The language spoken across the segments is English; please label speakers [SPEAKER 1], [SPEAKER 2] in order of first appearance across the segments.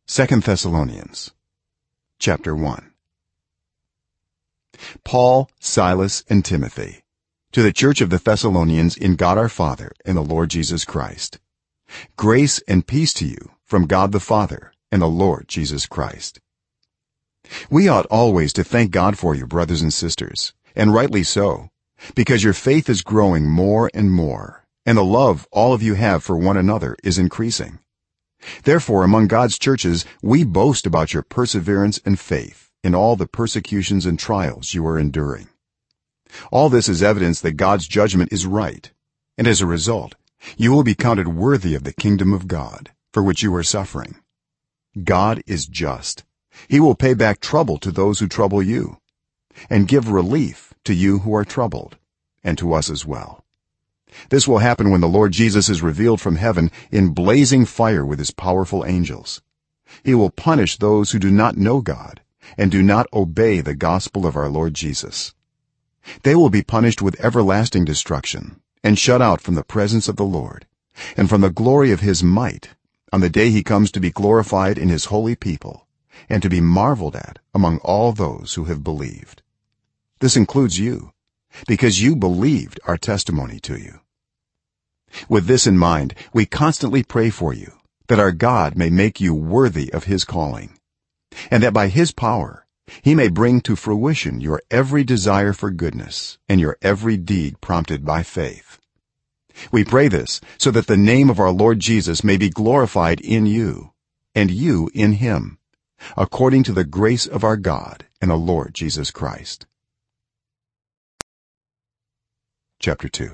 [SPEAKER 1] 2 Thessalonians chapter 1. Paul, Silas, and Timothy, to the church of the Thessalonians in God our Father and the Lord Jesus Christ. Grace and peace to you from God the Father and the Lord Jesus Christ. We ought always to thank God for you, brothers and sisters, and rightly so, because your faith is growing more and more, and the love all of you have for one another is increasing. Therefore, among God's churches we boast about your perseverance and faith in all the persecutions and trials you are enduring. All this is evidence that God's judgment is right, and as a result you will be counted worthy of the kingdom of God for which you are suffering. God is just. He will pay back trouble to those who trouble you and give relief to you who are troubled, and to us as well. This will happen when the Lord Jesus is revealed from heaven in blazing fire with his powerful angels. He will punish those who do not know God and do not obey the gospel of our Lord Jesus. They will be punished with everlasting destruction and shut out from the presence of the Lord and from the glory of his might on the day he comes to be glorified in his holy people and to be marveled at among all those who have believed. This includes you, because you believed our testimony to you. With this in mind, we constantly pray for you, that our God may make you worthy of his calling, and that by his power he may bring to fruition your every desire for goodness and your every deed prompted by faith. We pray this so that the name of our Lord Jesus may be glorified in you and you in him, according to the grace of our God and the Lord Jesus Christ. Chapter 2.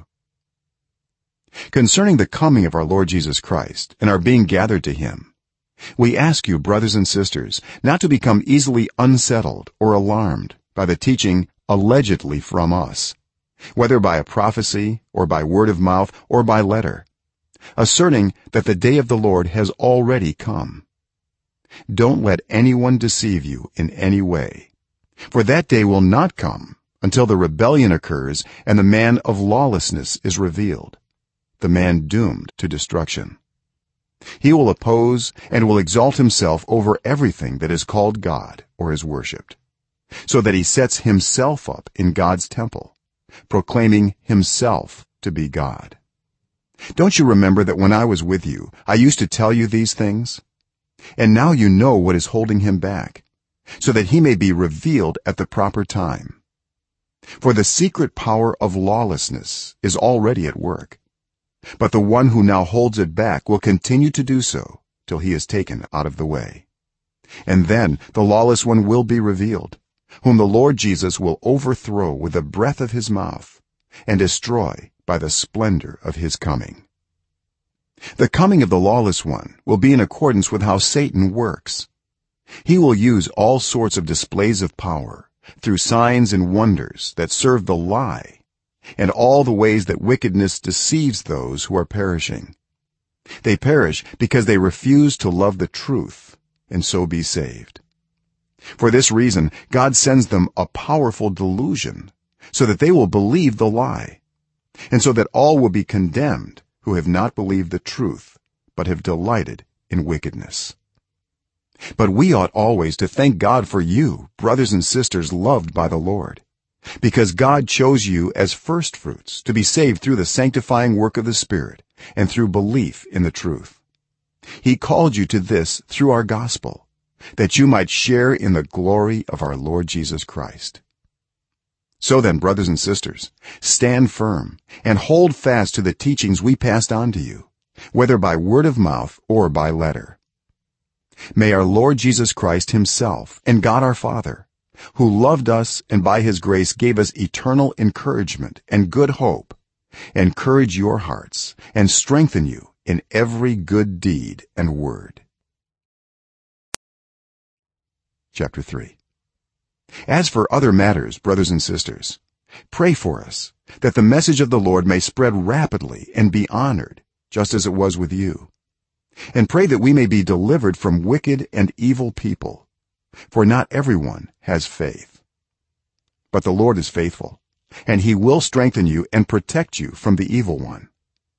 [SPEAKER 1] Concerning the coming of our Lord Jesus Christ and our being gathered to him, we ask you, brothers and sisters, not to become easily unsettled or alarmed by the teaching allegedly from us, whether by a prophecy or by word of mouth or by letter, asserting that the day of the Lord has already come. Don't let anyone deceive you in any way, for that day will not come until the rebellion occurs and the man of lawlessness is revealed, the man doomed to destruction. He will oppose and will exalt himself over everything that is called God or is worshipped, so that he sets himself up in God's temple, proclaiming himself to be God. Don't you remember that when I was with you I used to tell you these things? And now you know what is holding him back, so that he may be revealed at the proper time. For the secret power of lawlessness is already at work, but the one who now holds it back will continue to do so till he is taken out of the way. And then the lawless one will be revealed, whom the Lord Jesus will overthrow with the breath of his mouth and destroy by the splendor of his coming. The coming of the lawless one will be in accordance with how Satan works. He will use all sorts of displays of power through signs and wonders that serve the lie, and all the ways that wickedness deceives those who are perishing. They perish because they refuse to love the truth and so be saved. For this reason God sends them a powerful delusion, so that they will believe the lie, and so that all will be condemned who have not believed the truth but have delighted in wickedness. But we ought always to thank God for you, brothers and sisters loved by the Lord, because God chose you as firstfruits to be saved through the sanctifying work of the Spirit and through belief in the truth. He called you to this through our gospel, that you might share in the glory of our Lord Jesus Christ. So then, brothers and sisters, stand firm and hold fast to the teachings we passed on to you, whether by word of mouth or by letter. May our Lord Jesus Christ himself and God our Father, who loved us and by his grace gave us eternal encouragement and good hope, encourage your hearts and strengthen you in every good deed and word. Chapter 3. As for other matters, brothers and sisters, pray for us, that the message of the Lord may spread rapidly and be honored, just as it was with you. And pray that we may be delivered from wicked and evil people, for not everyone has faith. But the Lord is faithful, and he will strengthen you and protect you from the evil one.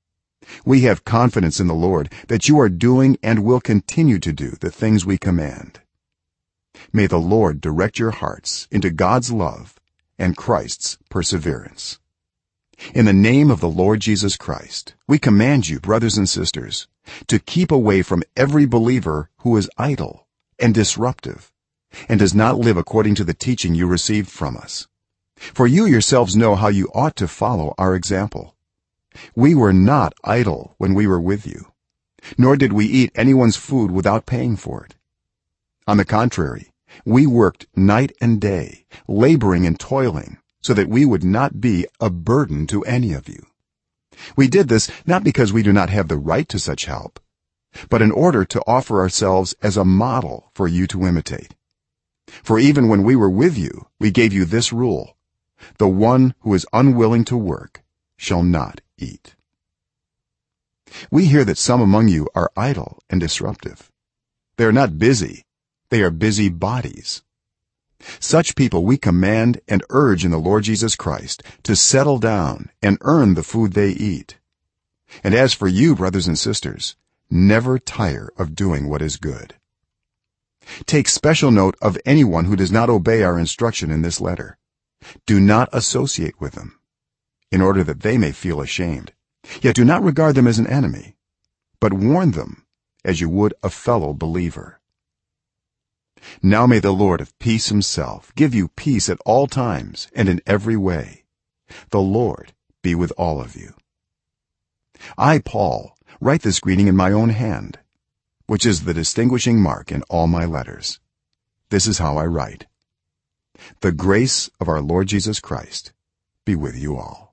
[SPEAKER 1] we have confidence in the Lord that you are doing and will continue to do the things we command. May the Lord direct your hearts into God's love and Christ's perseverance. In the name of the Lord Jesus Christ, we command you, brothers and sisters, to keep away from every believer who is idle and disruptive and does not live according to the teaching you received from us. For you yourselves know how you ought to follow our example. We were not idle when we were with you, nor did we eat anyone's food without paying for it. On the contrary, we worked night and day, laboring and toiling, so that we would not be a burden to any of you. We did this not because we do not have the right to such help, but in order to offer ourselves as a model for you to imitate. For even when we were with you, we gave you this rule: the one who is unwilling to work shall not eat. We hear that some among you are idle and disruptive. They are not busy, they are busy bodies. Such people we command and urge in the Lord Jesus Christ to settle down and earn the food they eat. And as for you, brothers and sisters, never tire of doing what is good. Take special note of anyone who does not obey our instruction in this letter. Do not associate with them, in order that they may feel ashamed. Yet do not regard them as an enemy, but warn them as you would a fellow believer. Now may the Lord of peace himself give you peace at all times and in every way. The Lord be with all of you. I, Paul, write this greeting in my own hand, which is the distinguishing mark in all my letters. This is how I write. The grace of our Lord Jesus Christ be with you all.